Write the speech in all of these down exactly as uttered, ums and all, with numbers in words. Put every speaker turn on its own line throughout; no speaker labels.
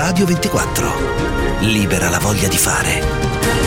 Radio ventiquattro. Libera la voglia di fare.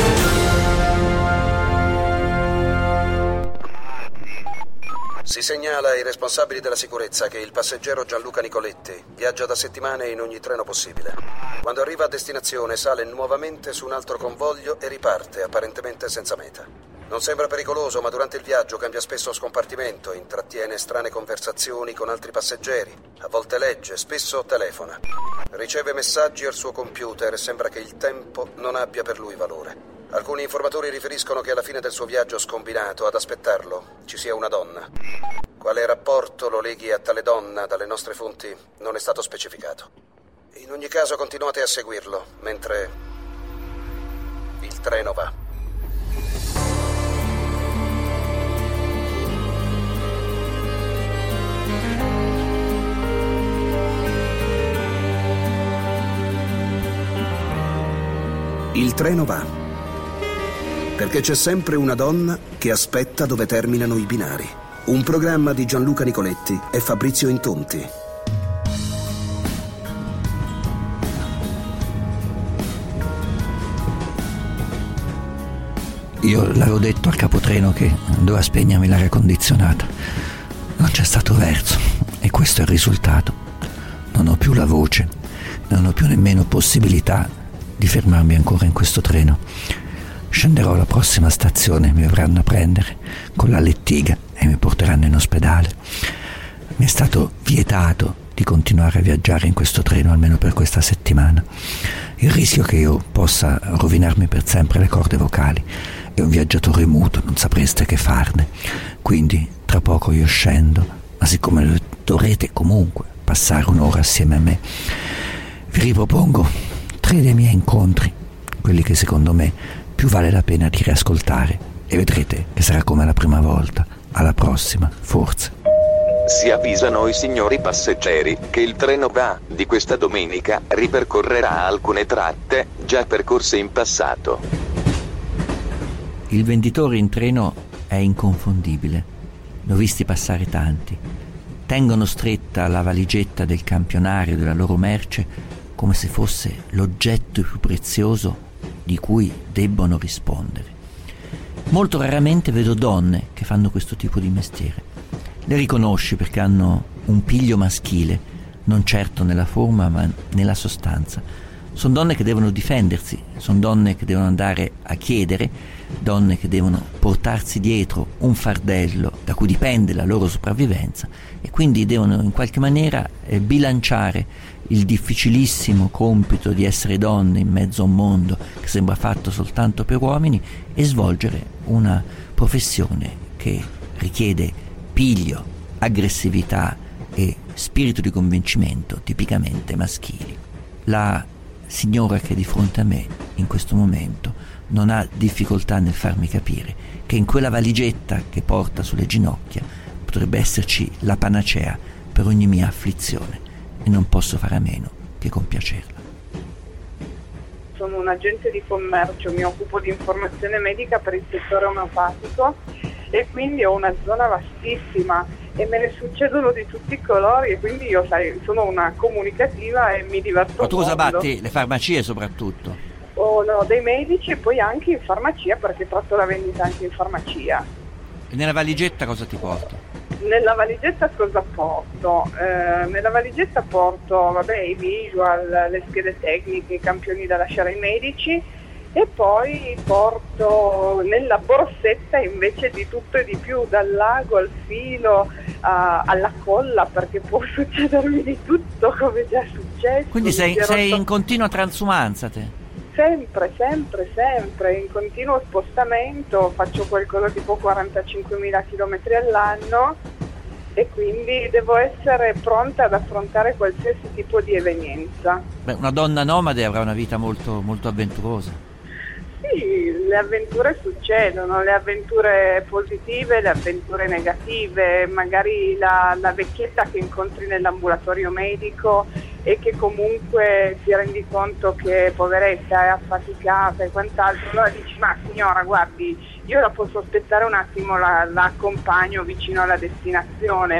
Si segnala ai responsabili della sicurezza che il passeggero Gianluca Nicoletti viaggia da settimane in ogni treno possibile. Quando arriva a destinazione sale nuovamente su un altro convoglio e riparte, apparentemente senza meta. Non sembra pericoloso, ma durante il viaggio cambia spesso scompartimento, intrattiene strane conversazioni con altri passeggeri, a volte legge, spesso telefona. Riceve messaggi al suo computer e sembra che il tempo non abbia per lui valore. Alcuni informatori riferiscono che alla fine del suo viaggio scombinato, ad aspettarlo, ci sia una donna. Quale rapporto lo leghi a tale donna dalle nostre fonti non è stato specificato. In ogni caso continuate a seguirlo, mentre il treno va.
Il treno va. Perché c'è sempre una donna che aspetta dove terminano i binari. Un programma di Gianluca Nicoletti e Fabrizio Intonti.
Io l'avevo detto al capotreno che doveva spegnermi l'aria condizionata. Non c'è stato verso e questo è il risultato. Non ho più la voce, non ho più nemmeno possibilità di fermarmi ancora in questo treno. Scenderò alla prossima stazione, mi verranno a prendere con la lettiga e mi porteranno in ospedale. Mi è stato vietato di continuare a viaggiare in questo treno almeno per questa settimana. Il rischio che io possa rovinarmi per sempre le corde vocali e un viaggiatore muto non sapreste che farne. Quindi tra poco io scendo, ma siccome dovrete comunque passare un'ora assieme a me, vi ripropongo tre dei miei incontri, quelli che secondo me più vale la pena di riascoltare, e vedrete che sarà come la prima volta. Alla prossima, forse.
Si avvisano i signori passeggeri che il treno va di questa domenica ripercorrerà alcune tratte già percorse in passato.
Il venditore in treno è inconfondibile. Ne ho visti passare tanti. Tengono stretta la valigetta del campionario della loro merce come se fosse l'oggetto più prezioso di cui debbono rispondere. Molto raramente vedo donne che fanno questo tipo di mestiere. Le riconosci perché hanno un piglio maschile, non certo nella forma ma nella sostanza. Sono donne che devono difendersi, sono donne che devono andare a chiedere, donne che devono portarsi dietro un fardello da cui dipende la loro sopravvivenza e quindi devono in qualche maniera eh, bilanciare il difficilissimo compito di essere donne in mezzo a un mondo che sembra fatto soltanto per uomini e svolgere una professione che richiede piglio, aggressività e spirito di convincimento tipicamente maschili. La signora che è di fronte a me in questo momento non ha difficoltà nel farmi capire che in quella valigetta che porta sulle ginocchia potrebbe esserci la panacea per ogni mia afflizione e non posso fare a meno che compiacerla.
Sono un agente di commercio, mi occupo di informazione medica per il settore omeopatico e quindi ho una zona vastissima e me ne succedono di tutti i colori e quindi io sai, sono una comunicativa e mi diverto.
Ma tu cosa
mondo.
batti? Le farmacie soprattutto?
Ho no, dei medici e poi anche in farmacia perché tratto la vendita anche in farmacia.
E nella valigetta cosa ti porto?
Nella valigetta cosa porto? Eh, nella valigetta porto vabbè, i visual, le schede tecniche, i campioni da lasciare ai medici e poi porto nella borsetta invece di tutto e di più, dal lago al filo a, alla colla perché può succedermi di tutto come già è successo.
Quindi sei,
rotto...
sei in continua transumanza te?
Sempre, sempre, sempre, in continuo spostamento, faccio qualcosa tipo quarantacinquemila chilometri all'anno e quindi devo essere pronta ad affrontare qualsiasi tipo di evenienza.
Beh, una donna nomade avrà una vita molto, molto avventurosa.
Sì, le avventure succedono, le avventure positive, le avventure negative, magari la, la vecchietta che incontri nell'ambulatorio medico e che comunque ti rendi conto che poveretta è affaticata e quant'altro, allora dici ma signora guardi io la posso aspettare un attimo, la, la accompagno vicino alla destinazione,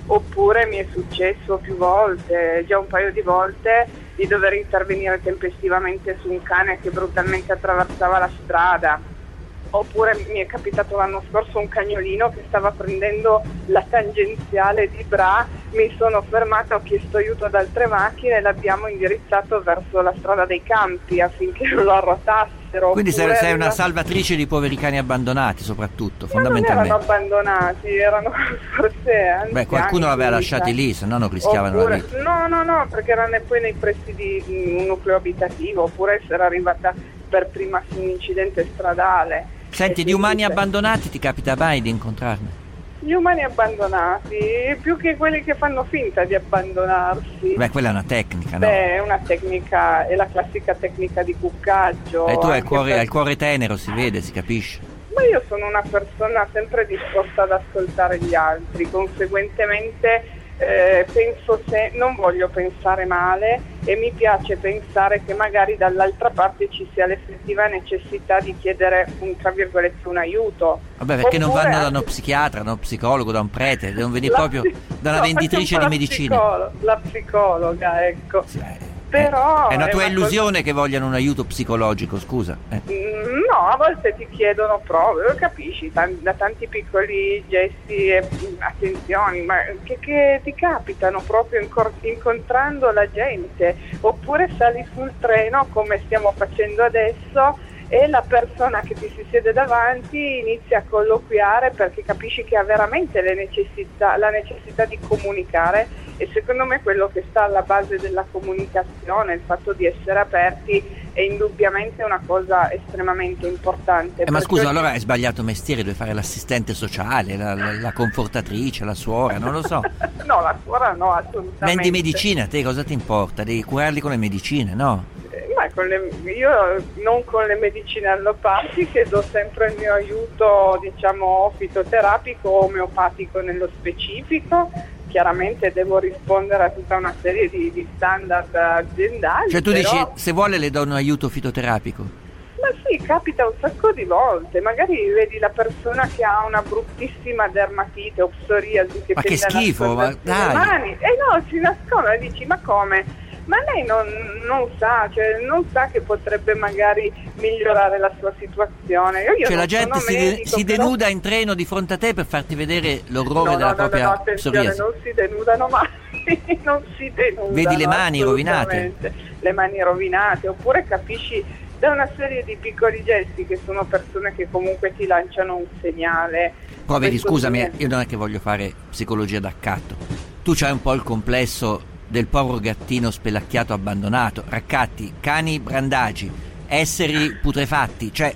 oppure mi è successo più volte, già un paio di volte, di dover intervenire tempestivamente su un cane che brutalmente attraversava la strada. Oppure mi è capitato l'anno scorso un cagnolino che stava prendendo la tangenziale di Bra, mi sono fermata, ho chiesto aiuto ad altre macchine e l'abbiamo indirizzato verso la strada dei campi affinché non lo arrotassero.
Quindi
Oppure
sei una
arriva...
salvatrice di poveri cani abbandonati, soprattutto,
Ma
fondamentalmente.
non erano abbandonati, erano forse anziani.
Beh, qualcuno l'aveva lasciati lì, se no non rischiavano
oppure...
la vita.
No, no, no, perché erano poi nei pressi di un nucleo abitativo, oppure essere arrivata per prima su un incidente stradale.
Senti, di umani abbandonati ti capita mai di incontrarne?
Gli umani abbandonati, più che quelli che fanno finta di abbandonarsi.
Beh, quella è una tecnica, no?
Beh, è una tecnica, è la classica tecnica di cuccaggio.
E tu hai il, cuore,
per...
hai il cuore tenero, si vede, si capisce.
Ma io sono una persona sempre disposta ad ascoltare gli altri, conseguentemente eh, penso se non voglio pensare male e mi piace pensare che magari dall'altra parte ci sia l'effettiva necessità di chiedere un, tra virgolette, un aiuto.
Vabbè, perché
Oppure
non vanno da
anche...
uno psichiatra, da uno psicologo, da un prete, devono venire
La
proprio
psi...
da una
no,
venditrice di medicine.
Psicolo... La psicologa, ecco.
Sì, eh,
Però
è una tua
è una
illusione
cosa...
che vogliano un aiuto psicologico, scusa. Eh.
No, a volte ti chiedono prove, lo capisci, t- da tanti piccoli gesti e attenzioni, ma che, che ti capitano proprio incor- incontrando la gente, oppure sali sul treno come stiamo facendo adesso e la persona che ti si siede davanti inizia a colloquiare perché capisci che ha veramente le necessità, la necessità di comunicare, e secondo me quello che sta alla base della comunicazione, il fatto di essere aperti, è indubbiamente una cosa estremamente importante.
Eh, ma scusa,
oggi...
allora hai sbagliato mestiere, devi fare l'assistente sociale, la, la, la confortatrice, la suora, non lo so.
No, la suora no, assolutamente.
Vendi medicine, a te cosa ti importa? Devi curarli con le medicine, no?
Ma con le, io non con le medicine allopatiche, do sempre il mio aiuto, diciamo, fitoterapico o omeopatico nello specifico. Chiaramente devo rispondere a tutta una serie di, di standard aziendali.
Cioè tu
però...
dici, se vuole le do un aiuto fitoterapico?
Ma sì, capita un sacco di volte. Magari vedi la persona che ha una bruttissima dermatite o psoriasi che
ma che schifo, ma dai!
Mani. E no, si nasconde e dici, ma come? Ma lei non, non sa, cioè non sa che potrebbe magari migliorare la sua situazione. Io, io
cioè la
non
gente
sono
si,
medico,
si
però...
denuda in treno di fronte a te per farti vedere l'orrore
no,
della
no,
propria
no, no, attenzione,
psoriasi.
non si denudano mai, non si denudano.
Vedi le mani rovinate?
Le mani rovinate, oppure capisci da una serie di piccoli gesti che sono persone che comunque ti lanciano un segnale.
Poi vedi,
Questo
scusami,
sì.
io non è che voglio fare psicologia d'accatto. Tu c'hai un po' il complesso del povero gattino spelacchiato abbandonato, raccatti, cani brandagi, esseri putrefatti, cioè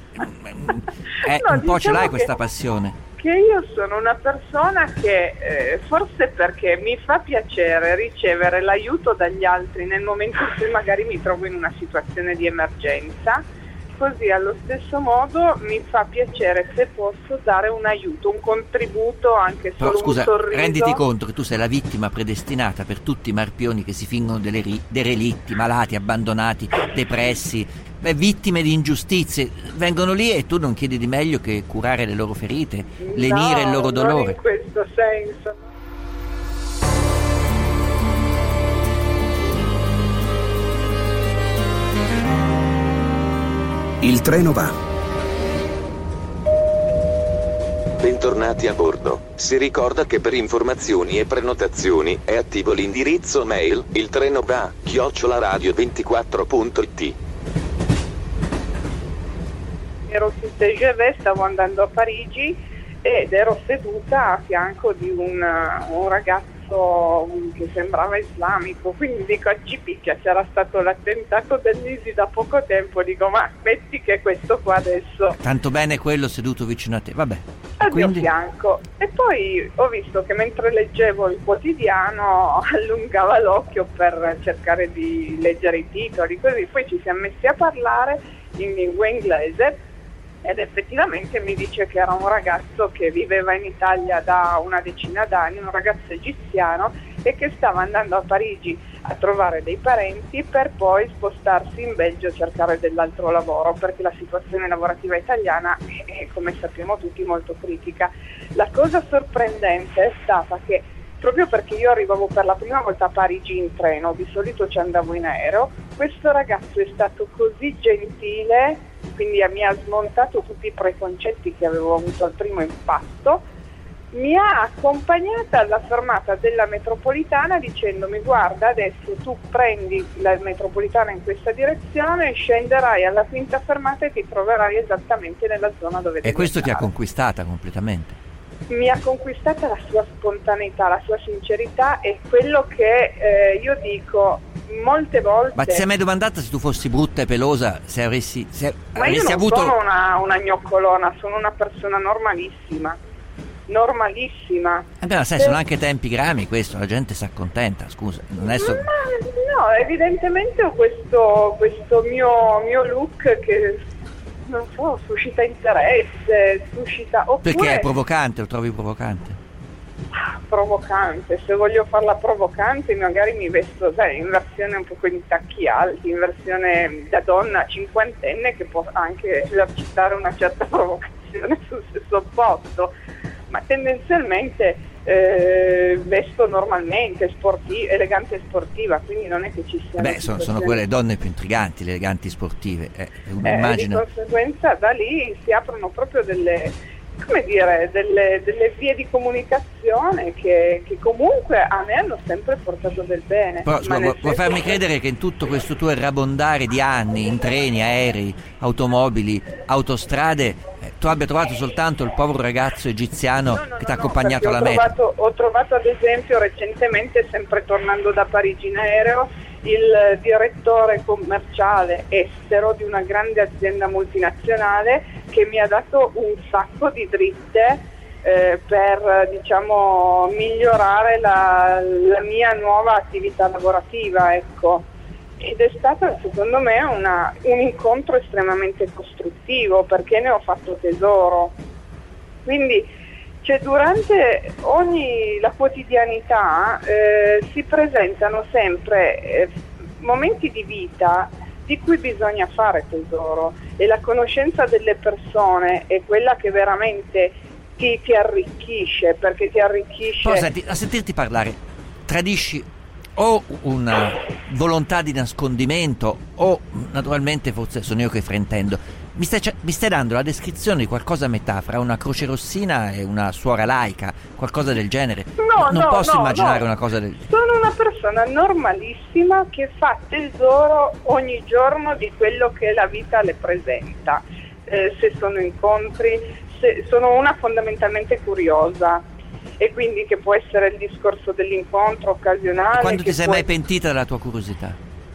eh,
No,
un po' ce
diciamo
l'hai questa
che-
passione.
Che io sono una persona che eh, forse perché mi fa piacere ricevere l'aiuto dagli altri nel momento in cui magari mi trovo in una situazione di emergenza, così allo stesso modo mi fa piacere se posso dare un aiuto, un contributo, anche
Però
solo
scusa,
un sorriso.
renditi conto che tu sei la vittima predestinata per tutti i marpioni che si fingono delle ri- derelitti, malati, abbandonati, depressi, beh, vittime di ingiustizie. Vengono lì e tu non chiedi di meglio che curare le loro ferite, lenire
No,
il loro
non
dolore.
in questo senso.
Il treno va.
Bentornati a bordo. Si ricorda che per informazioni e prenotazioni è attivo l'indirizzo mail il treno va chiocciola radio ventiquattro punto it.
Ero su T G V, stavo andando a Parigi ed ero seduta a fianco di un, un ragazzo che sembrava islamico, quindi dico a Cipicchia, c'era stato l'attentato dell'I S I da poco tempo, dico ma metti che questo qua adesso
Tanto bene quello seduto vicino a te, vabbè.
al
Quindi
mio fianco. E poi ho visto che mentre leggevo il quotidiano allungava l'occhio per cercare di leggere i titoli, così poi ci siamo messi a parlare in lingua inglese ed effettivamente mi dice che era un ragazzo che viveva in Italia da una decina d'anni, un ragazzo egiziano, e che stava andando a Parigi a trovare dei parenti per poi spostarsi in Belgio a cercare dell'altro lavoro, perché la situazione lavorativa italiana è, come sappiamo tutti, molto critica. La cosa sorprendente è stata che proprio perché io arrivavo per la prima volta a Parigi in treno, di solito ci andavo in aereo. Questo ragazzo è stato così gentile, quindi mi ha smontato tutti i preconcetti che avevo avuto al primo impatto, mi ha accompagnata alla fermata della metropolitana dicendomi: guarda, adesso tu prendi la metropolitana in questa direzione, scenderai alla quinta fermata e ti troverai esattamente nella zona dove devi
E questo
andare.
ti ha conquistata completamente?
Mi ha conquistata la sua spontaneità, la sua sincerità, e quello che eh, io dico molte volte.
Ma ti sei mai domandata se tu fossi brutta e pelosa, se avresti, se
Ma
avresti
io non
avuto...
sono una, una gnoccolona, sono una persona normalissima, normalissima.
Eh beh, ma sai,
Se-
sono anche tempi grami questo, la gente si accontenta, scusa, non è so...
Ma no, evidentemente ho questo, questo mio, mio look che, non so, suscita interesse, suscita... Oppure
Perché è provocante, lo trovi provocante?
provocante, se voglio farla provocante magari mi vesto, sai, in versione un po' con i tacchi alti, in versione da donna cinquantenne che può anche esercitare una certa provocazione sul stesso opposto, ma tendenzialmente eh, vesto normalmente, sporti- elegante e sportiva, quindi non è che ci sia...
Beh, sono, sono quelle donne più intriganti, le eleganti sportive, eh,
Eh,
immagino.
di conseguenza da lì si aprono proprio delle, come dire, delle, delle vie di comunicazione che, che comunque a me hanno sempre portato del bene.
Però
Ma
scusa,
nel
vuoi vuoi
senso
farmi
che-
credere che in tutto questo tuo rabondare di anni, in treni, aerei, automobili, autostrade, eh, tu abbia trovato soltanto il povero ragazzo egiziano
No, no,
che ti ha
no,
accompagnato alla
perché ho
meta?
trovato, ho trovato ad esempio recentemente, sempre tornando da Parigi in aereo, il direttore commerciale estero di una grande azienda multinazionale che mi ha dato un sacco di dritte eh, per, diciamo, migliorare la, la mia nuova attività lavorativa, ecco. Ed è stato secondo me una, un incontro estremamente costruttivo, perché ne ho fatto tesoro. Quindi cioè, durante ogni la quotidianità eh, si presentano sempre eh, momenti di vita di cui bisogna fare tesoro, e la conoscenza delle persone è quella che veramente ti, ti arricchisce, perché ti arricchisce.
Poi senti, a sentirti parlare, tradisci o una volontà di nascondimento o naturalmente forse sono io che fraintendo. Mi stai, mi stai dando la descrizione di qualcosa a metà fra una croce rossina e una suora laica, qualcosa del genere.
No,
non
no,
posso
no,
immaginare
no.
una cosa del
Sono una persona normalissima che fa tesoro ogni giorno di quello che la vita le presenta. Eh, se sono incontri, se, sono una fondamentalmente curiosa, e quindi che può essere il discorso dell'incontro occasionale.
Quando ti
che
sei
può-
mai pentita della tua curiosità?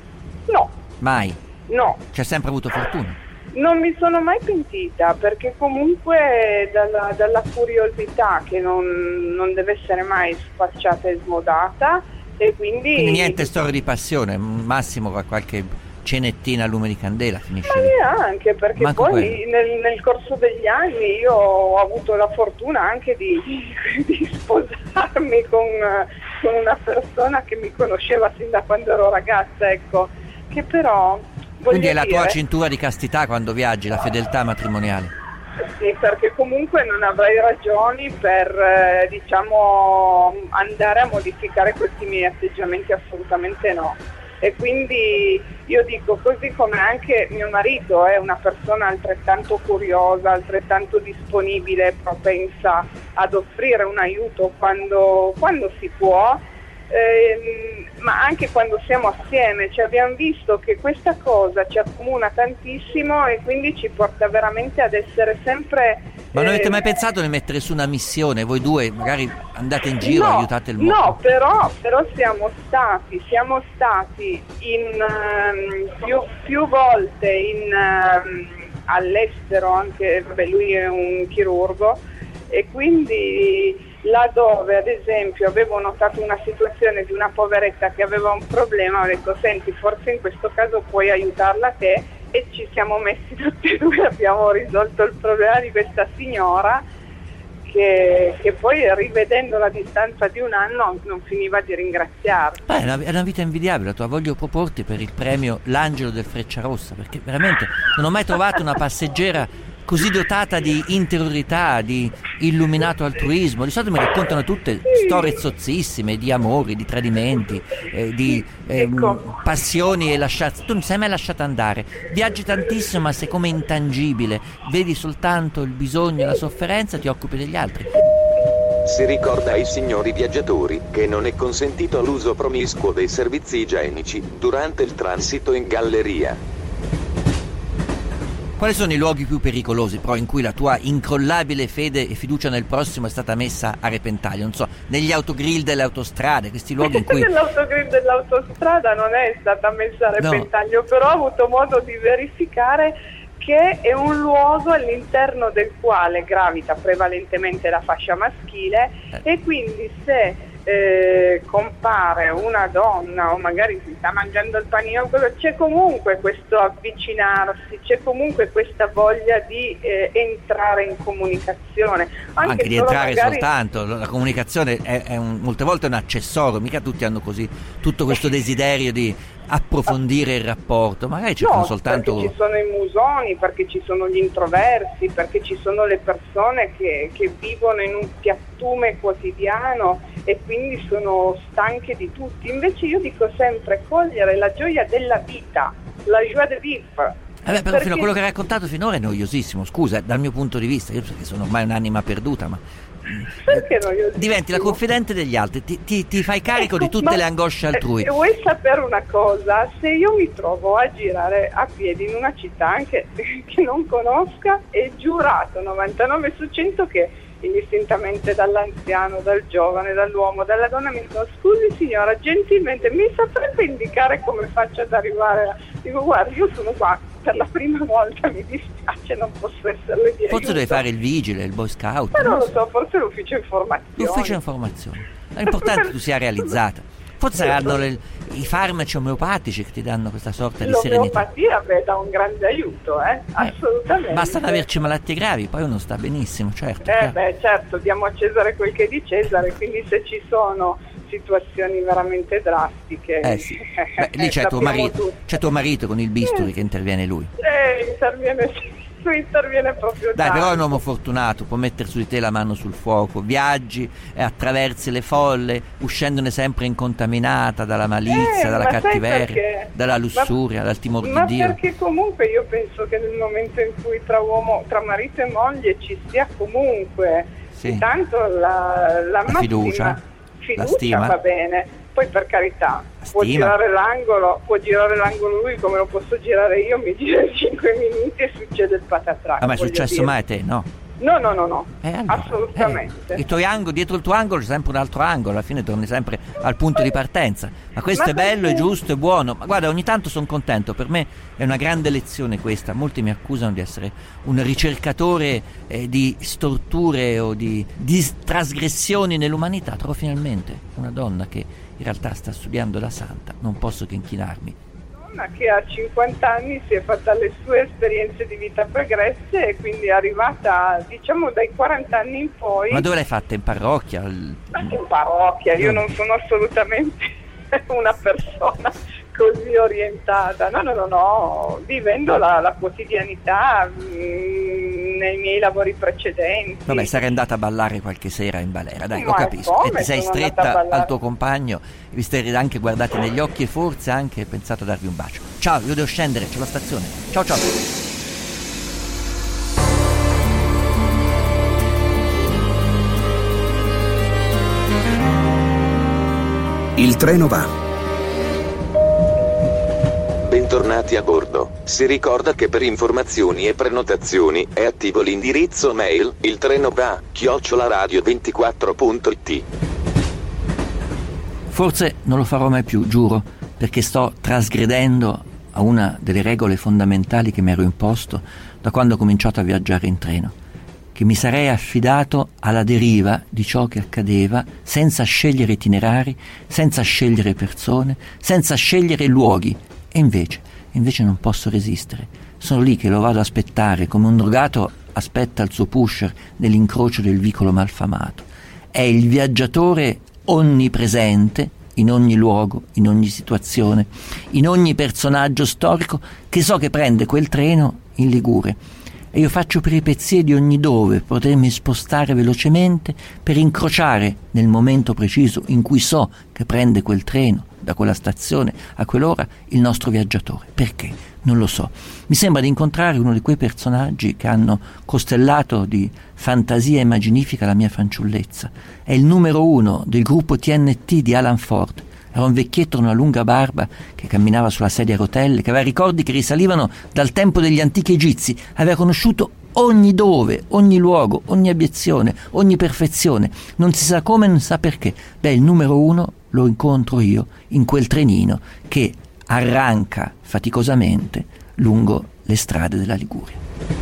No,
Mai?
no.
Ci hai sempre avuto fortuna?
Non mi sono mai pentita, perché comunque dalla, dalla curiosità, che non, non deve essere mai spacciata e smodata, e quindi...
Quindi niente storia di passione, massimo qualche cenettina a lume di candela finisce
Ma
lì.
neanche, perché
Manco
poi nel, nel corso degli anni io ho avuto la fortuna anche di, di sposarmi con, con una persona che mi conosceva sin da quando ero ragazza, ecco, che però...
Quindi è
voglio
la tua
dire-
cintura di castità quando viaggi, la fedeltà matrimoniale.
Sì, perché comunque non avrei ragioni per, eh, diciamo, andare a modificare questi miei atteggiamenti, assolutamente no. E quindi io dico, così come anche mio marito è una persona altrettanto curiosa, altrettanto disponibile, propensa ad offrire un aiuto quando, quando si può, ehm, ma anche quando siamo assieme, cioè abbiamo visto che questa cosa ci accomuna tantissimo e quindi ci porta veramente ad essere sempre...
Ma non avete
eh,
mai pensato di mettere su una missione, voi due magari andate in giro,
no,
aiutate il mondo?
No, però, però siamo stati, siamo stati in, ehm, più, più volte in, ehm, all'estero, anche, vabbè, lui è un chirurgo, e quindi laddove ad esempio avevo notato una situazione di una poveretta che aveva un problema, ho detto senti, forse in questo caso puoi aiutarla te, e ci siamo messi tutti e due, abbiamo risolto il problema di questa signora che, che poi, rivedendo la distanza di un anno, non finiva di ringraziarci.
Beh, è una, è una vita invidiabile la tua. Voglio proporti per il premio l'Angelo del Frecciarossa, perché veramente non ho mai trovato una passeggera così dotata di interiorità, di illuminato altruismo. Di solito mi raccontano tutte storie zozzissime di amori, di tradimenti, eh, di eh,
Ecco.
passioni e lasciarsi. Tu non sei mai lasciata andare, viaggi tantissimo ma sei come intangibile, vedi soltanto il bisogno e la sofferenza, ti occupi degli altri.
Si ricorda ai signori viaggiatori che non è consentito l'uso promiscuo dei servizi igienici durante il transito in galleria.
Quali sono i luoghi più pericolosi, però, in cui la tua incrollabile fede e fiducia nel prossimo è stata messa a repentaglio? Non so, negli autogrill delle autostrade, questi luoghi in cui...
Nell'autogrill dell'autostrada non è stata messa a repentaglio, no. Però ho avuto modo di verificare che è un luogo all'interno del quale gravita prevalentemente la fascia maschile, eh. E quindi se eh, compare una donna o magari si sta mangiando il panino, c'è comunque questo avvicinarsi, c'è comunque questa voglia di eh, entrare in comunicazione. Anche,
anche di entrare
magari...
soltanto, la comunicazione è, è un, molte volte è un accessorio, mica tutti hanno così tutto questo desiderio di approfondire il rapporto, magari cercano
no,
soltanto...
perché ci sono i musoni, perché ci sono gli introversi, perché ci sono le persone che, che vivono in un piattume quotidiano e quindi sono stanche di tutti. Invece io dico sempre cogliere la gioia della vita, la joie de vivre.
Eh beh, però
perché...
fino a quello che hai raccontato finora è noiosissimo, scusa, dal mio punto di vista, io so che sono ormai un'anima perduta, ma
perché noiosissimo?
Diventi la confidente degli altri, ti, ti, ti fai carico
ecco,
di tutte
ma,
le angosce altrui.
E vuoi sapere una cosa? Se io mi trovo a girare a piedi in una città anche che non conosca, è giurato novantanove su cento che indistintamente dall'anziano, dal giovane, dall'uomo, dalla donna mi dicono: scusi signora, gentilmente mi saprebbe indicare come faccio ad arrivare a... Dico: guardi, io sono qua per la prima volta, mi dispiace, non posso esserle di
Forse
aiuto.
devi fare il vigile, il boy scout.
Ma non lo so, forse l'ufficio informazioni.
L'ufficio informazioni. L'importante è che tu sia realizzata. Forse saranno le, i farmaci omeopatici che ti danno questa sorta di serenità.
L'omeopatia beh, dà un grande aiuto, eh? Assolutamente.
Basta non averci malattie gravi, poi uno sta benissimo, certo.
Eh beh, certo, diamo a Cesare quel che è di Cesare, quindi se ci sono situazioni veramente drastiche.
Eh sì. Beh, lì c'è tuo marito, c'è tuo marito con il bisturi eh. che interviene lui.
Eh, interviene lui interviene proprio
Dai,
tanto.
però è un uomo fortunato, può mettere su di te la mano sul fuoco, viaggi e attraversi le folle, uscendone sempre incontaminata dalla malizia,
eh,
dalla cattiveria, dalla lussuria,
ma,
dal timore
ma
di Dio.
Perché comunque io penso che nel momento in cui tra uomo, tra marito e moglie ci sia comunque
sì.
tanto la, la,
la
massima
fiducia,
fiducia
la stima.
Va bene. Poi per carità,
la
può
stima.
girare l'angolo, può girare l'angolo lui come lo posso girare io, mi gira in cinque minuti e succede il patatrac.
Ah, ma è successo
dire.
mai a te, no?
No, no, no, no,
eh, allora,
assolutamente.
Eh, i tuoi angoli, dietro il tuo angolo c'è sempre un altro angolo, alla fine torni sempre al punto di partenza. Ma questo
ma
è bello,
perché?
è giusto, è buono. Ma guarda, ogni tanto sono contento, per me è una grande lezione questa. Molti mi accusano di essere un ricercatore eh, di storture o di, di trasgressioni nell'umanità. Trovo finalmente una donna che in realtà sta studiando la santa, non posso che inchinarmi.
Che a cinquanta anni si è fatta le sue esperienze di vita pregresse e quindi è arrivata, diciamo, dai quaranta anni in poi.
Ma dove l'hai fatta? In parrocchia?
Anche in parrocchia, io
no.
non sono assolutamente una persona così orientata, no, no, no, no, vivendo la, la quottidianità mh, nei miei lavori precedenti.
Vabbè, sarei andata a ballare qualche sera in balera, dai,
Ma
lo capisco.
come?
E ti sei
Sono
stretta al tuo compagno, vi siete anche guardati negli occhi e forse anche pensato a darvi un bacio. Ciao, io devo scendere, c'è la stazione. Ciao ciao.
Il treno va.
Bentornati a bordo. Si ricorda che per informazioni e prenotazioni è attivo l'indirizzo mail il treno va chiocciola radio ventiquattro punto it.
Forse non lo farò mai più, giuro, perché sto trasgredendo a una delle regole fondamentali che mi ero imposto da quando ho cominciato a viaggiare in treno, che mi sarei affidato alla deriva di ciò che accadeva senza scegliere itinerari, senza scegliere persone, senza scegliere luoghi. E invece, invece non posso resistere. Sono lì che lo vado a aspettare come un drogato aspetta il suo pusher nell'incrocio del vicolo malfamato. È il viaggiatore onnipresente in ogni luogo, in ogni situazione, in ogni personaggio storico che so che prende quel treno in Ligure. e io faccio peripezie di ogni dove potermi spostare velocemente per incrociare nel momento preciso in cui so che prende quel treno da quella stazione a quell'ora il nostro viaggiatore. Perché? Non lo so. Mi sembra di incontrare uno di quei personaggi che hanno costellato di fantasia immaginifica la mia fanciullezza. È il numero uno del gruppo T N T di Alan Ford. Era un vecchietto con una lunga barba che camminava sulla sedia a rotelle, che aveva ricordi che risalivano dal tempo degli antichi egizi, aveva conosciuto ogni dove, ogni luogo, ogni abiezione, ogni perfezione. Non si sa come, non si sa perché. Beh, il numero uno lo incontro io in quel trenino che arranca faticosamente lungo le strade della Liguria.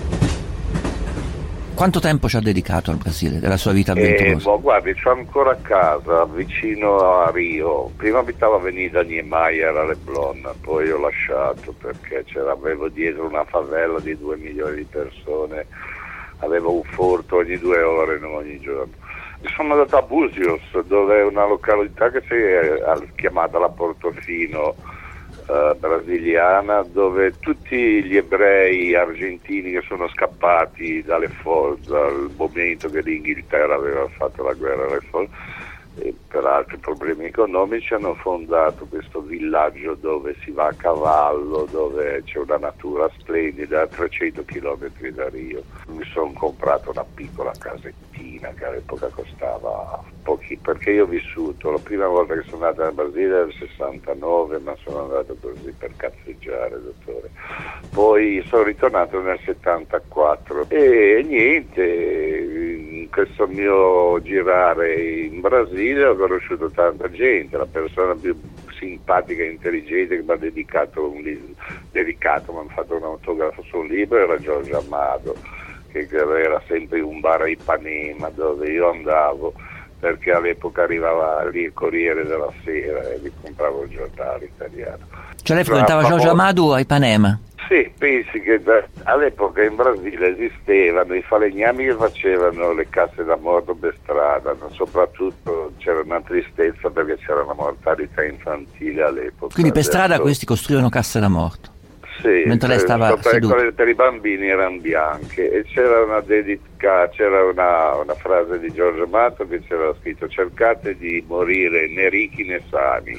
Quanto tempo ci ha dedicato al Brasile della sua vita avventurosa?
Eh, boh, guardi, c'ho ancora a casa, vicino a Rio. Prima abitavo a Avenida Niemeyer a Leblon, poi ho lasciato perché c'era, avevo dietro una favela di due milioni di persone, avevo un furto ogni due ore, non ogni giorno. Sono andato a Buzios, dove è una località che si è chiamata la Portofino eh, brasiliana, dove tutti gli ebrei argentini che sono scappati dalle forze dal momento che l'Inghilterra aveva fatto la guerra alle forze e per altri problemi economici hanno fondato questo villaggio dove si va a cavallo, dove c'è una natura splendida a trecento chilometri da Rio. Mi sono comprato una piccola casettina che all'epoca costava pochi, perché io ho vissuto, la prima volta che sono andato in Brasile era nel sessantanove, ma sono andato così per cazzeggiare, dottore. Poi sono ritornato nel settantaquattro e niente, in questo mio girare in Brasile ho conosciuto tanta gente. La persona più simpatica e intelligente che mi ha dedicato un libro, dedicato, mi ha fatto un autografo su un libro, era Giorgio Amado, che era sempre in un bar a Ipanema dove io andavo, perché all'epoca arrivava lì il Corriere della Sera e mi compravo il giornale italiano.
Cioè lei frequentava Giorgio Amado a Ipanema?
Sì, pensi che da, all'epoca in Brasile esistevano i falegnami che facevano le casse da morto per strada, ma soprattutto c'era una tristezza perché c'era una mortalità infantile all'epoca.
Quindi per
Adesso,
strada questi costruivano casse da morto?
Sì,
mentre lei stava seduta.
Per, per i bambini erano bianche e c'era una dedica, c'era una, una frase di Giorgio Amato che c'era scritto: cercate di morire né ricchi né sani.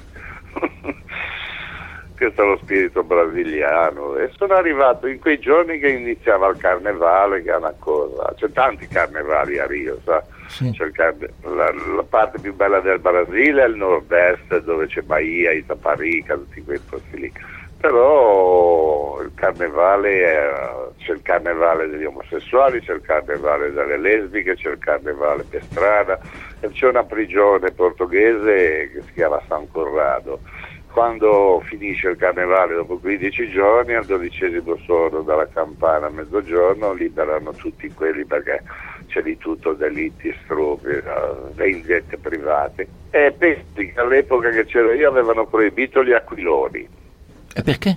Questo è lo spirito brasiliano, e sono arrivato in quei giorni che iniziava il carnevale, che è una cosa, c'è tanti carnevali a Rio, sa? Sì. C'è il carne... la, la parte più bella del Brasile è il nord-est, dove c'è Bahia, Itaparica, tutti quei posti lì, però il carnevale è... c'è il carnevale degli omosessuali, c'è il carnevale delle lesbiche, c'è il carnevale per strada, e c'è una prigione portoghese che si chiama San Corrado. Quando finisce il carnevale, dopo quindici giorni, al dodicesimo suono dalla campana a mezzogiorno, liberano tutti quelli, perché c'è di tutto, delitti, stupri, vendette private. E pensi che all'epoca che c'ero io avevano proibito gli aquiloni.
E perché?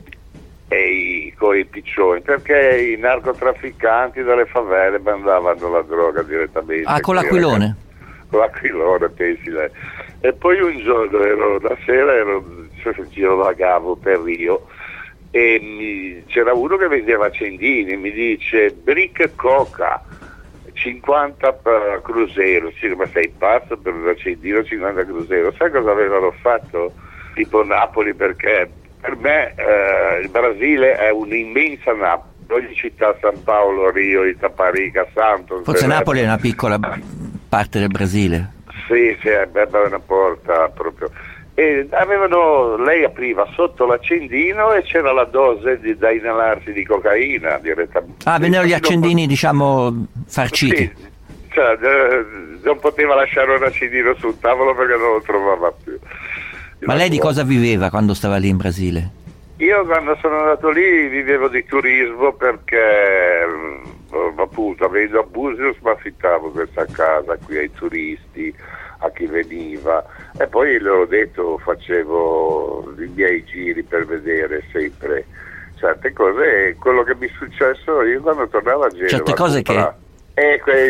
E i, coi piccioni, perché i narcotrafficanti dalle favelle mandavano la droga direttamente.
Ah, con l'aquilone?
Con l'aquilone, pensi lei. E poi un giorno, ero, la sera, ero girovagavo per Rio e mi, c'era uno che vendeva accendini, mi dice brick coca cinquanta cruzeiro. Sì, ma sei pazzo per un accendino cinquanta cruzeiro? Sai cosa avevano fatto tipo Napoli? Perché per me eh, il Brasile è un'immensa Napoli, ogni città, San Paolo, Rio, Itaparica, Santos.
Forse Napoli è una piccola parte del Brasile.
Sì, sì, è una porta proprio. E avevano, lei apriva sotto l'accendino e c'era la dose di, da inalarsi di cocaina direttamente.
Ah, vennero gli accendini, non... diciamo, farciti.
Sì, cioè, eh, non poteva lasciare un accendino sul tavolo perché non lo trovava più.
Ma lei di cosa viveva quando stava lì in Brasile?
Io quando sono andato lì vivevo di turismo, perché appunto avendo a Buzios mi affittavo questa casa qui ai turisti, a chi veniva, e poi l'ho detto, facevo i miei giri per vedere sempre certe cose, e quello che mi è successo io quando tornavo a Genova,
certe cose che
e quelli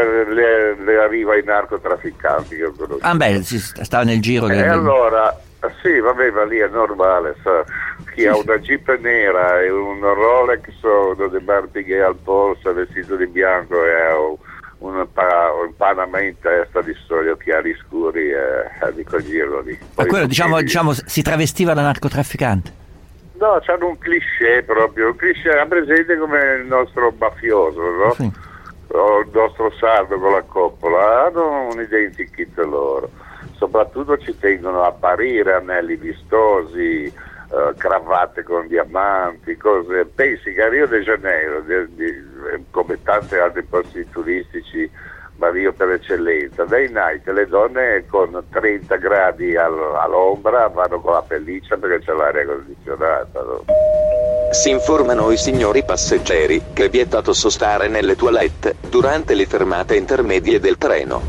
le, le arriva ai narcotrafficanti che ho conosciuto.
Ah beh, si stava nel giro del...
E allora sì, vabbè, ma lì è normale, sa, chi ha una Jeep nera e un Rolex o uno dei Martighe al polso vestito di bianco e un, un, pa, un Panama in testa di soli occhiali scuri e dico giro lì.
Ma quello diciamo, diciamo si travestiva da narcotrafficante?
No, c'hanno un cliché proprio, un cliché, ha presente come il nostro mafioso, no? Sì. O il nostro sardo con la coppola, hanno un identikit loro. Soprattutto ci tengono a apparire, anelli vistosi, uh, cravatte con diamanti, cose. Pensi che a Rio de Janeiro, di, di, come tanti altri posti turistici, ma Rio per eccellenza, dai night le donne con trenta gradi all- all'ombra vanno con la pelliccia perché c'è l'aria condizionata, no?
Si informano i signori passeggeri che è vietato sostare nelle toilette durante le fermate intermedie del treno.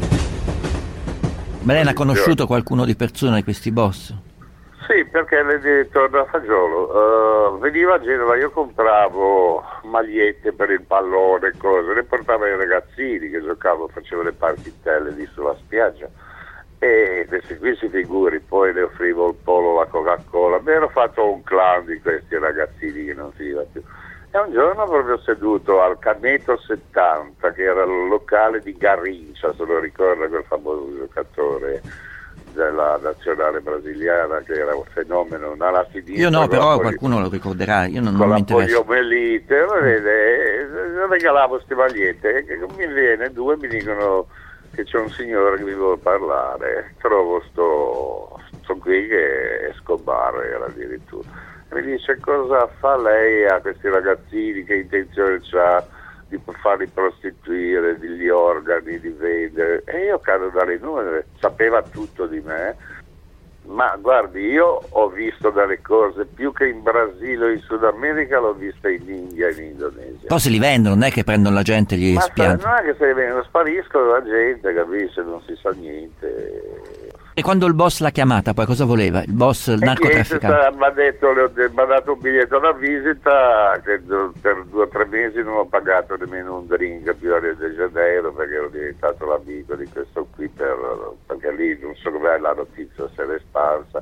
Ma lei ha conosciuto qualcuno di persona di questi boss?
Sì, perché lei torna a Fagiolo, uh, veniva a Genova, io compravo magliette per il pallone, cose, le portavo ai ragazzini che giocavo, facevo le partitelle lì sulla spiaggia e questi qui si figuri, poi le offrivo il polo, la Coca-Cola, mi ero fatto un clown di questi ragazzini che non finiva più. E un giorno proprio seduto al Caneto settanta, che era il locale di Garrincha, se lo ricorda quel famoso giocatore della nazionale brasiliana che era un fenomeno, alla sinistra.
Io no, però qualcuno lo ricorderà, io non, non mi interessa.
Con la poliomelite, regalavo queste magliette, che mi viene, due mi dicono che c'è un signore che mi vuole parlare, trovo sto, sto qui che è Escobar era addirittura. Mi dice cosa fa lei a questi ragazzini, che intenzione c'ha di farli prostituire, degli organi, di vendere, e io cado dalle nuvole, sapeva tutto di me, ma guardi, io ho visto delle cose più che in Brasile o in Sud America, l'ho vista in India e in Indonesia.
Poi se li vendono, non è che prendono la gente e gli
ma
spiano.
Non è che se li vendono, spariscono la gente, capisce, non si sa niente.
E quando il boss l'ha chiamata, poi cosa voleva? Il boss, il narcotrafficante?
Mi ha detto, le ho mi ha dato un biglietto alla visita, che per due o tre mesi non ho pagato nemmeno un drink più a Rio de Janeiro perché ero diventato l'amico di questo qui, per, perché lì non so com'è la notizia, se l'è sparsa.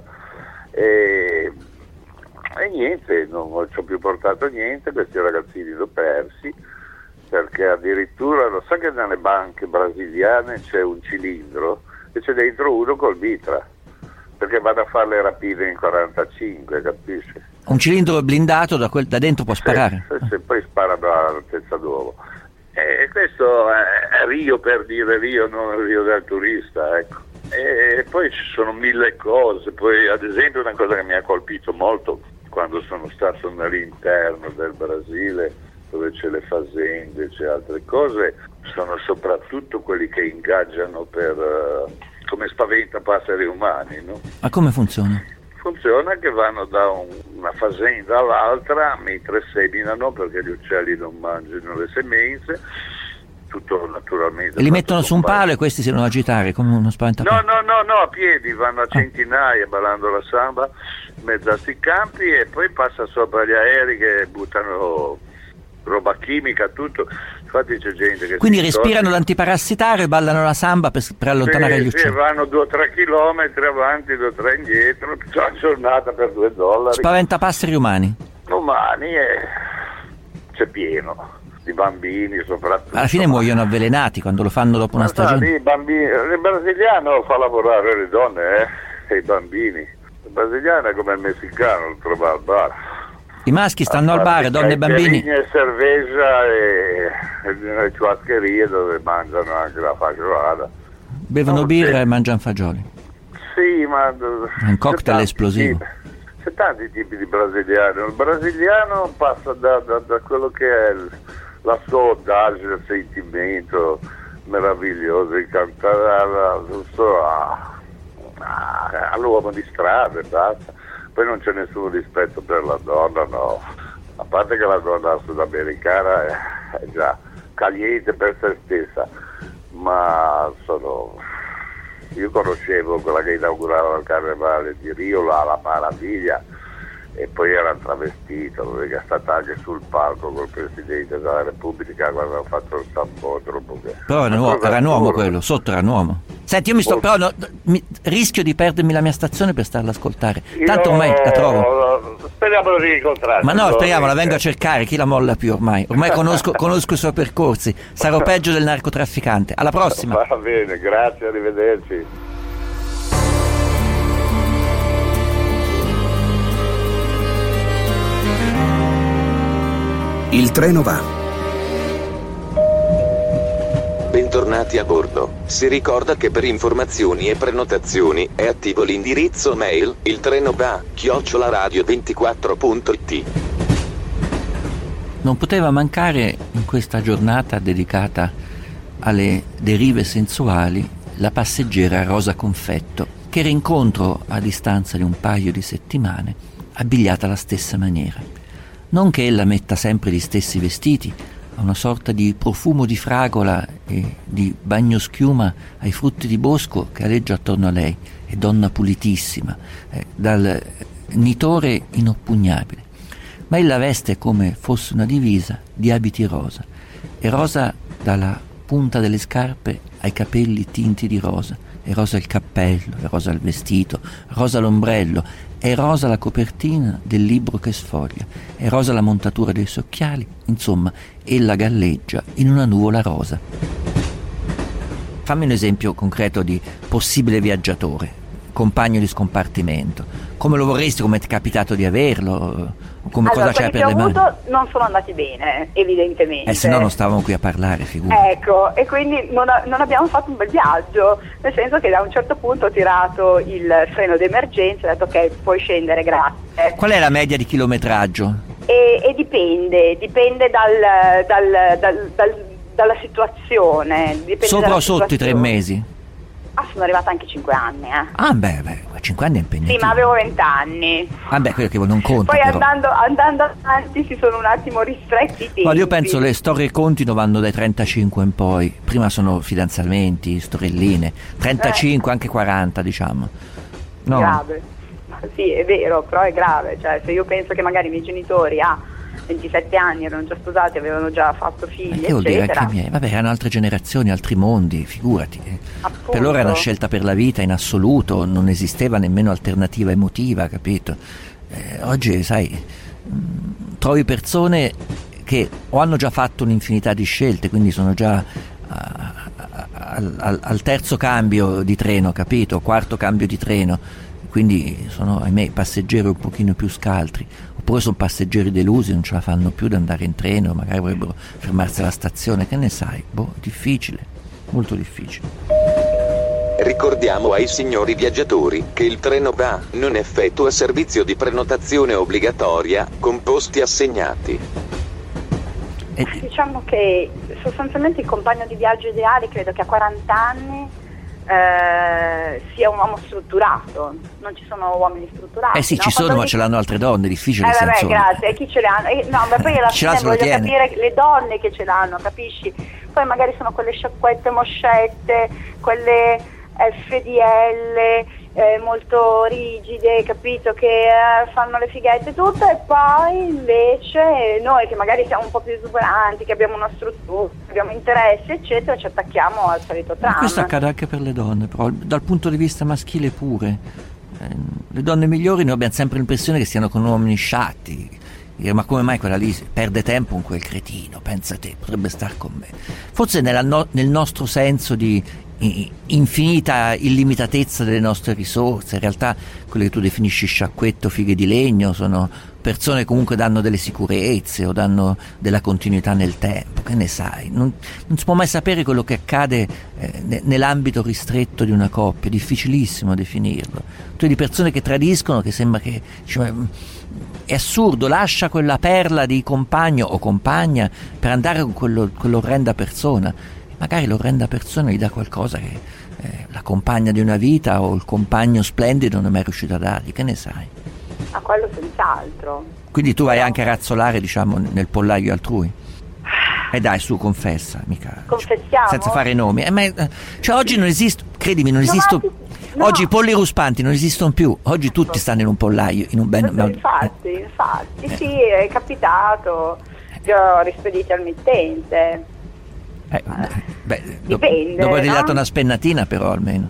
E, e niente, non ci ho più portato niente, questi ragazzini li ho persi, perché addirittura, lo sa che nelle banche brasiliane c'è un cilindro e c'è dentro uno col mitra, perché vanno a fare le rapine in quarantacinque, capisci?
Un cilindro blindato, da, quel, da dentro può sparare?
Sì, sì, sì, poi sparano all'altezza d'uomo. E questo è Rio, per dire Rio, non Rio del turista, ecco. E poi ci sono mille cose, poi ad esempio una cosa che mi ha colpito molto quando sono stato all'interno del Brasile, dove c'è le fazende, c'è altre cose, sono soprattutto quelli che ingaggiano per uh, come spaventapasseri umani, no?
Ma come funziona?
Funziona che vanno da un, una fazenda all'altra mentre seminano, perché gli uccelli non mangiano le semenze, tutto naturalmente.
E li mettono su un palo e questi si devono agitare come uno spaventapasseri?
No, no, no, no, a piedi, vanno a centinaia ah. ballando la samba in mezzo a sti campi e poi passa sopra gli aerei che buttano roba chimica, tutto. Infatti c'è gente che
quindi respirano l'antiparassitario e ballano la samba per, per allontanare
sì,
gli uccelli.
Sì, vanno due o tre chilometri avanti, due o tre indietro, tutta la giornata per due dollari.
Spaventapasseri umani?
Umani e c'è pieno di bambini soprattutto.
Alla fine muoiono avvelenati quando lo fanno dopo una stagione.
I bambini, il brasiliano fa lavorare le donne eh, e i bambini. Il brasiliano è come il messicano, lo trova al bar.
I maschi stanno al bar, donne e bambini.
E cerveza e, e nelle churrascherie dove mangiano anche la fagiolata.
Bevono no, birra sì. e mangiano fagioli.
Sì, ma
un cocktail esplosivo.
Tipi, c'è tanti tipi di brasiliano. Il brasiliano passa da, da, da quello che è il, la sua audacia, il sentimento meraviglioso, il cantare so, a, a, all'uomo di strada e basta. Poi non c'è nessun rispetto per la donna, no. A parte che la donna sudamericana è, è già caliente per se stessa, ma sono... Io conoscevo quella che inaugurava il carnevale di Rio, la, la Maraviglia, e poi era travestito, perché è stata anche sul palco col Presidente della Repubblica quando hanno fatto il Sambodromo.
Però era, nuovo, era un uomo quello, sotto era un uomo. Senti, io mi sto, però no, mi, rischio di perdermi la mia stazione per starla a ascoltare. Tanto ormai la trovo.
Speriamo di incontrarci.
Ma no, speriamo, la vengo a cercare, chi la molla più ormai? Ormai conosco, conosco i suoi percorsi, sarò peggio del narcotrafficante. Alla prossima.
Va bene, grazie, arrivederci.
Il treno va.
Bentornati a bordo. Si ricorda che per informazioni e prenotazioni è attivo l'indirizzo mail il treno va chiocciola radio ventiquattro punto it.
Non poteva mancare in questa giornata dedicata alle derive sensuali la passeggera Rosa Confetto, che rincontro a distanza di un paio di settimane abbigliata alla stessa maniera. Non che ella metta sempre gli stessi vestiti, ha una sorta di profumo di fragola e di bagnoschiuma ai frutti di bosco che aleggia attorno a lei. È donna pulitissima, eh, dal nitore inoppugnabile. Ma ella veste come fosse una divisa di abiti rosa, e rosa dalla punta delle scarpe ai capelli tinti di rosa. È rosa il cappello, è rosa il vestito, rosa l'ombrello, è rosa la copertina del libro che sfoglia, è rosa la montatura dei suoi occhiali, insomma, ella galleggia in una nuvola rosa. Fammi un esempio concreto di possibile viaggiatore, compagno di scompartimento. Come lo vorresti, come ti è capitato di averlo? Come
allora,
cosa c'è per
che
le
ho
mani?
avuto non sono andati bene, evidentemente.
Eh, se no non stavamo qui a parlare, figurati.
Ecco, e quindi non, ha, non abbiamo fatto un bel viaggio, nel senso che da un certo punto ho tirato il freno d'emergenza e ho detto ok, puoi scendere, grazie.
Qual è la media di chilometraggio?
E, e dipende, dipende dal, dal, dal, dal, dalla situazione. Dipende
Sopra
dalla
o sotto i tre
situazione.
mesi?
Ah, sono arrivata anche cinque anni, eh.
Ah, beh, beh, cinque anni è impegnativo.
Sì, ma avevo venti anni.
Vabbè, quello che non conta.
Poi
però.
andando, andando avanti si sono un attimo ristretti i tempi.
Ma io penso le storie contino vanno dai trentacinque in poi. Prima sono fidanzamenti, storelline. trentacinque, eh. anche quaranta, diciamo. No.
Grave. Sì, è vero, però è grave. Cioè, se io penso che magari i miei genitori a ventisette anni erano già sposati, avevano già fatto figli,
che vuol dire
eccetera.
anche i miei? Vabbè, erano altre generazioni, altri mondi, figurati.
Appunto.
Per loro era una scelta per la vita in assoluto, non esisteva nemmeno alternativa emotiva, capito? Eh, oggi, sai, mh, trovi persone che o hanno già fatto un'infinità di scelte, quindi sono già a, a, a, al, al terzo cambio di treno, capito? Quarto cambio di treno, quindi sono, ahimè, passeggeri un pochino più scaltri, oppure sono passeggeri delusi, non ce la fanno più ad andare in treno, magari vorrebbero fermarsi alla stazione, che ne sai? Boh, difficile, molto difficile.
Ricordiamo ai signori viaggiatori che il treno va non effettua servizio di prenotazione obbligatoria con posti assegnati.
E,
Diciamo che sostanzialmente il compagno di viaggio ideale credo che a quaranta anni eh, sia un uomo strutturato. Non ci sono uomini strutturati.
eh sì,
no?
ci sono,
Quando
ma
dico-
ce l'hanno altre donne, difficile.
Eh vabbè,
senso-
grazie, e chi ce le hanno? Eh, no, ma poi alla
Chi ce l'ha
fine
se lo
voglio
tiene.
capire le donne che ce l'hanno, capisci? Poi magari sono quelle sciacquette moscette, quelle F D L eh, molto rigide, capito, che eh, fanno le fighette tutte, e poi invece noi che magari siamo un po' più esuberanti, che abbiamo una struttura, abbiamo interessi eccetera, ci attacchiamo al solito
Ma
tram.
questo accade anche per le donne, però dal punto di vista maschile pure. Eh, le donne migliori noi abbiamo sempre l'impressione che stiano con uomini sciatti. Dire, ma come mai quella lì perde tempo con quel cretino? Pensa te, potrebbe star con me. Forse nella no- nel nostro senso di i- infinita illimitatezza delle nostre risorse, in realtà quelle che tu definisci sciacquetto, fighe di legno, sono persone che comunque danno delle sicurezze o danno della continuità nel tempo, che ne sai? Non, non si può mai sapere quello che accade eh, ne- nell'ambito ristretto di una coppia, è difficilissimo definirlo. Tu hai di persone che tradiscono, che sembra che cioè, è assurdo, lascia quella perla di compagno o compagna per andare con quello, quell'orrenda persona. Magari l'orrenda persona gli dà qualcosa che eh, la compagna di una vita o il compagno splendido non è mai riuscito a dargli, che ne sai?
A quello senz'altro.
Quindi tu vai anche a razzolare, diciamo, nel pollaio altrui? E dai, su, confessa, mica.
Confessiamo?
Senza fare nomi. Eh, ma, eh, cioè oggi non esiste, credimi, non
No,
esistono.
no.
Oggi i polli ruspanti non esistono più. Oggi tutti stanno in un pollaio, in un ben.
No, infatti, infatti, sì, è capitato, li ho rispediti al mittente.
Eh, beh,
Dipende,
dopo aver
no?
dato una spennatina, però almeno.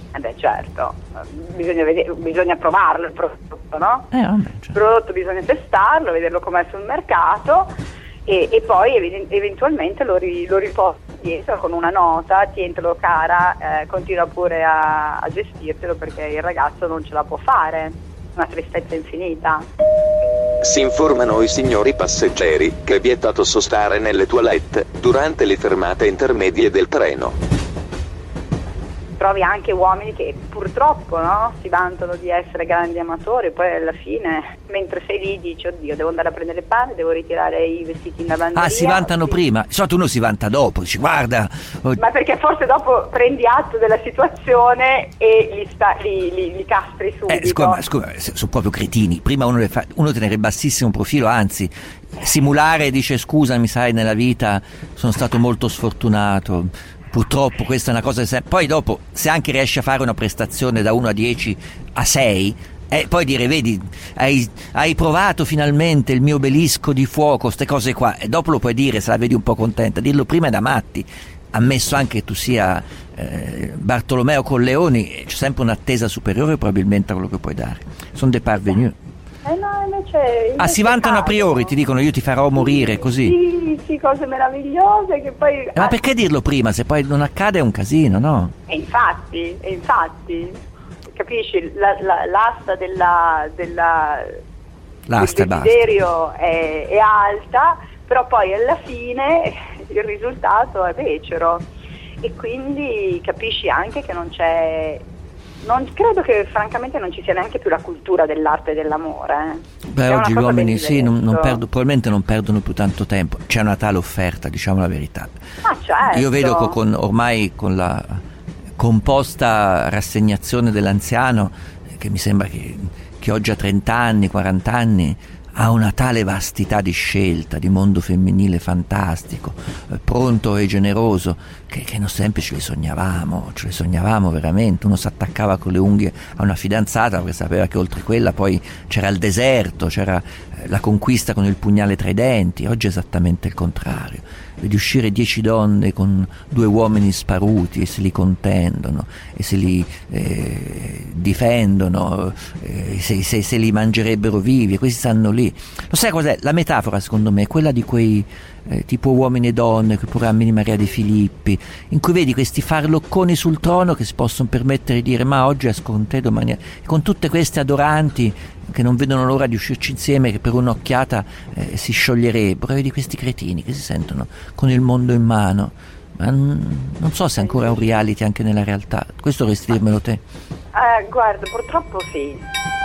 Eh beh, certo, bisogna, vedere, bisogna provarlo il prodotto, no?
Eh, vabbè, certo.
Il prodotto bisogna testarlo, vederlo com'è sul mercato e, e poi ev- eventualmente lo, ri- lo riporti dietro con una nota, tientelo cara, eh, continua pure a, a gestirtelo perché il ragazzo non ce la può fare, una tristezza infinita.
Si informano i signori passeggeri che è vietato sostare nelle toilette durante le fermate intermedie del treno.
Trovi anche uomini che purtroppo, no, si vantano di essere grandi amatori, poi alla fine, mentre sei lì, dici oddio, devo andare a prendere il pane, devo ritirare i vestiti in lavanderia.
Ah, si vantano
sì.
prima, di solito uno si vanta dopo, dici guarda. Oh.
Ma perché forse dopo prendi atto della situazione e li, sta, li, li, li castri subito.
Eh, scusa, scusa, sono proprio cretini. Prima uno, le fa, uno tenere il bassissimo profilo, anzi, simulare e dice scusami, sai, nella vita sono stato molto sfortunato. Purtroppo questa è una cosa che... Poi dopo, se anche riesci a fare una prestazione da uno a dieci a sei, e poi dire, vedi, hai, hai provato finalmente il mio obelisco di fuoco, ste cose qua, e dopo lo puoi dire se la vedi un po' contenta. Dirlo prima è da matti, ammesso anche che tu sia eh, Bartolomeo Colleoni, c'è sempre un'attesa superiore probabilmente a quello che puoi dare. Sono dei parvenus.
Eh no, invece, invece
ah, si vantano
caso.
A priori, ti dicono io ti farò morire, così.
Sì, sì, cose meravigliose che poi...
Eh, ma perché dirlo prima? Se poi non accade è un casino, no?
E infatti, e infatti, capisci, la, la, l'asta della, della,
l'asta
del desiderio è, è alta, però poi alla fine il risultato è becero e quindi capisci anche che non c'è... Non credo che francamente non ci sia neanche più la cultura dell'arte e dell'amore. Eh.
Beh, oggi gli uomini sì, non, non perdo, probabilmente non perdono più tanto tempo. C'è una tale offerta, diciamo la verità.
Ah, certo.
Io vedo che con, ormai con la composta rassegnazione dell'anziano, che mi sembra che, che oggi ha trenta anni, quaranta anni, ha una tale vastità di scelta, di mondo femminile fantastico, eh, pronto e generoso, che, che non sempre ce le sognavamo, ce le sognavamo veramente. Uno si attaccava con le unghie a una fidanzata perché sapeva che oltre quella poi c'era il deserto, c'era eh, la conquista con il pugnale tra i denti. Oggi è esattamente il contrario. Vedi uscire dieci donne con due uomini sparuti e se li contendono e se li eh, difendono, eh, se, se, se li mangerebbero vivi, e questi stanno lì. Lo sai cos'è? La metafora secondo me è quella di quei eh, tipo Uomini e Donne, quei programmi di Maria De Filippi, in cui vedi questi farlocconi sul trono che si possono permettere di dire ma oggi è con te, domani è... con tutte queste adoranti che non vedono l'ora di uscirci insieme, che per un'occhiata eh, si scioglierebbero. E vedi questi cretini che si sentono con il mondo in mano. Ma n- non so se ancora è un reality anche nella realtà. Questo dovresti dirmelo te.
Eh, guarda, purtroppo sì.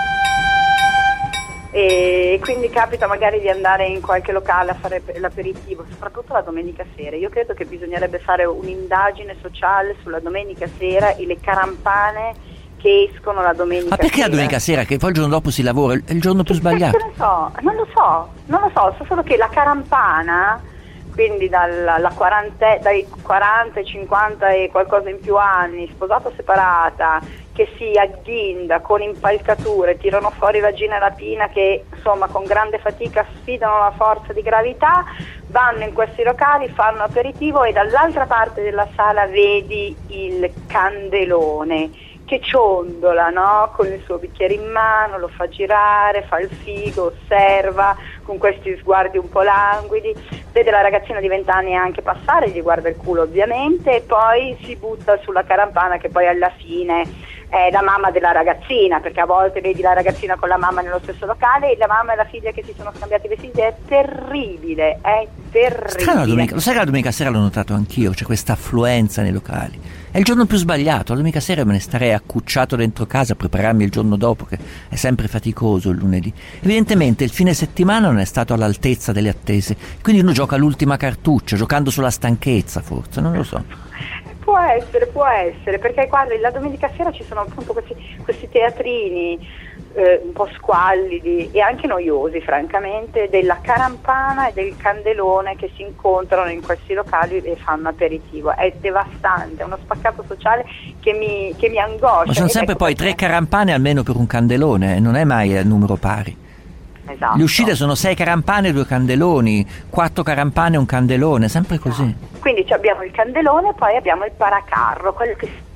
E quindi capita magari di andare in qualche locale a fare l'aperitivo, soprattutto la domenica sera. Io credo che bisognerebbe fare un'indagine sociale sulla domenica sera e le carampane che escono la domenica sera.
Ma perché
sera?
La domenica sera? Che poi il giorno dopo si lavora, è il giorno più sbagliato.
Non so, non lo so, non lo so, so solo che la carampana, quindi dalla, la quarante, dai quaranta ai cinquanta e qualcosa in più anni, sposata o separata, che si agghinda con impalcature, tirano fuori vagina rapina che insomma con grande fatica sfidano la forza di gravità, vanno in questi locali, fanno aperitivo e dall'altra parte della sala vedi il candelone che ciondola, no? Con il suo bicchiere in mano, lo fa girare, fa il figo, osserva con questi sguardi un po' languidi, vede la ragazzina di vent'anni anche passare, gli guarda il culo ovviamente e poi si butta sulla carampana che poi alla fine è la mamma della ragazzina, perché a volte vedi la ragazzina con la mamma nello stesso locale e la mamma e la figlia che si sono scambiati i vestiti. È terribile, è terribile.
Strano, domenica, lo sai che la domenica sera l'ho notato anch'io, c'è questa affluenza nei locali. È il giorno più sbagliato, la domenica sera me ne starei accucciato dentro casa a prepararmi il giorno dopo, che è sempre faticoso il lunedì. Evidentemente il fine settimana non è stato all'altezza delle attese, quindi uno gioca l'ultima cartuccia, giocando sulla stanchezza forse, non lo so.
Può essere, può essere, perché guarda, la domenica sera ci sono appunto questi, questi teatrini eh, un po' squallidi e anche noiosi francamente, della carampana e del candelone che si incontrano in questi locali e fanno aperitivo. È devastante, è uno spaccato sociale che mi, che mi angoscia.
Ma sono sempre poi tre carampane almeno per un candelone, eh? Non è mai a numero pari.
Esatto.
Le uscite sono sei carampane e due candeloni, quattro carampane e un candelone, sempre così.
Quindi abbiamo il candelone e poi abbiamo il paracarro, quello che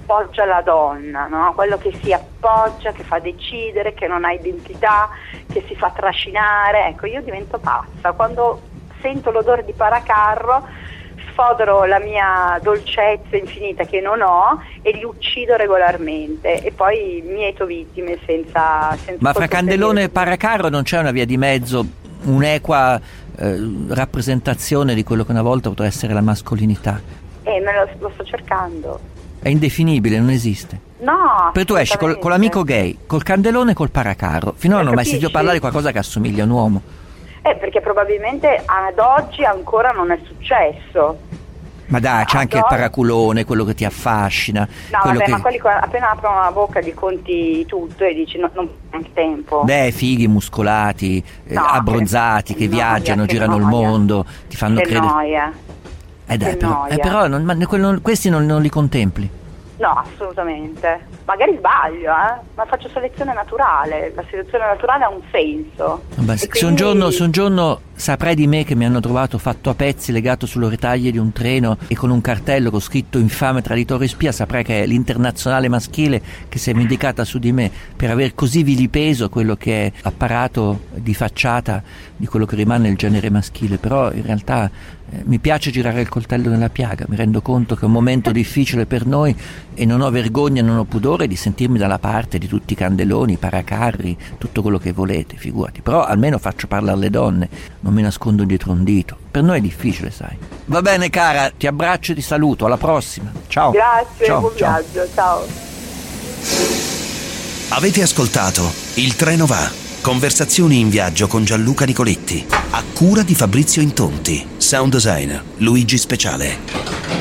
appoggia la donna, no? Quello che si appoggia, che fa decidere, che non ha identità, che si fa trascinare. Ecco, io divento pazza quando sento l'odore di paracarro, sfodero la mia dolcezza infinita che non ho e li uccido regolarmente e poi mieto vittime senza, senza
Ma fra Candelone e paracarro non c'è una via di mezzo, un'equa eh, rappresentazione di quello che una volta potrà essere la mascolinità?
Eh, me lo, lo sto cercando.
È indefinibile, non esiste.
No.
Per tu esci col, con l'amico gay, col Candelone e col paracarro. Finora non ho mai sentito parlare di qualcosa che assomiglia a un uomo.
Eh, perché probabilmente ad oggi ancora non è successo.
Ma dai, c'è anche il paraculone, quello che ti affascina.
No, vabbè,
che...
ma quelli appena aprono la bocca gli conti tutto e dici no, non c'è anche tempo.
Beh, fighi muscolati,
no,
eh, abbronzati, che, che viaggiano,
noia,
girano
che
il mondo, ti fanno
che
credere.
Noia.
Eh dai,
che
però,
noia.
Eh, però non, ma quello, questi non, non li contempli.
No, assolutamente. Magari sbaglio, eh? Ma faccio selezione naturale. La selezione naturale ha un senso.
Vabbè, se,
quindi...
se, un giorno, se un giorno saprai di me che mi hanno trovato fatto a pezzi, legato sulle retaglie di un treno e con un cartello con scritto infame traditore spia, saprai che è l'internazionale maschile che si è vendicata su di me per aver così vilipeso quello che è apparato di facciata di quello che rimane il genere maschile. Però in realtà eh, mi piace girare il coltello nella piaga, mi rendo conto che è un momento difficile per noi e non ho vergogna, non ho pudore di sentirmi dalla parte di tutti i candeloni, i paracarri, tutto quello che volete, figurati. Però almeno faccio parlare le donne, non mi nascondo dietro un dito. Per noi è difficile, sai. Va bene cara, ti abbraccio e ti saluto, alla prossima. Ciao.
Grazie,
ciao,
buon
ciao.
viaggio, ciao.
Avete ascoltato Il treno va. Conversazioni in viaggio con Gianluca Nicoletti. A cura di Fabrizio Intonti. Sound designer Luigi Speciale.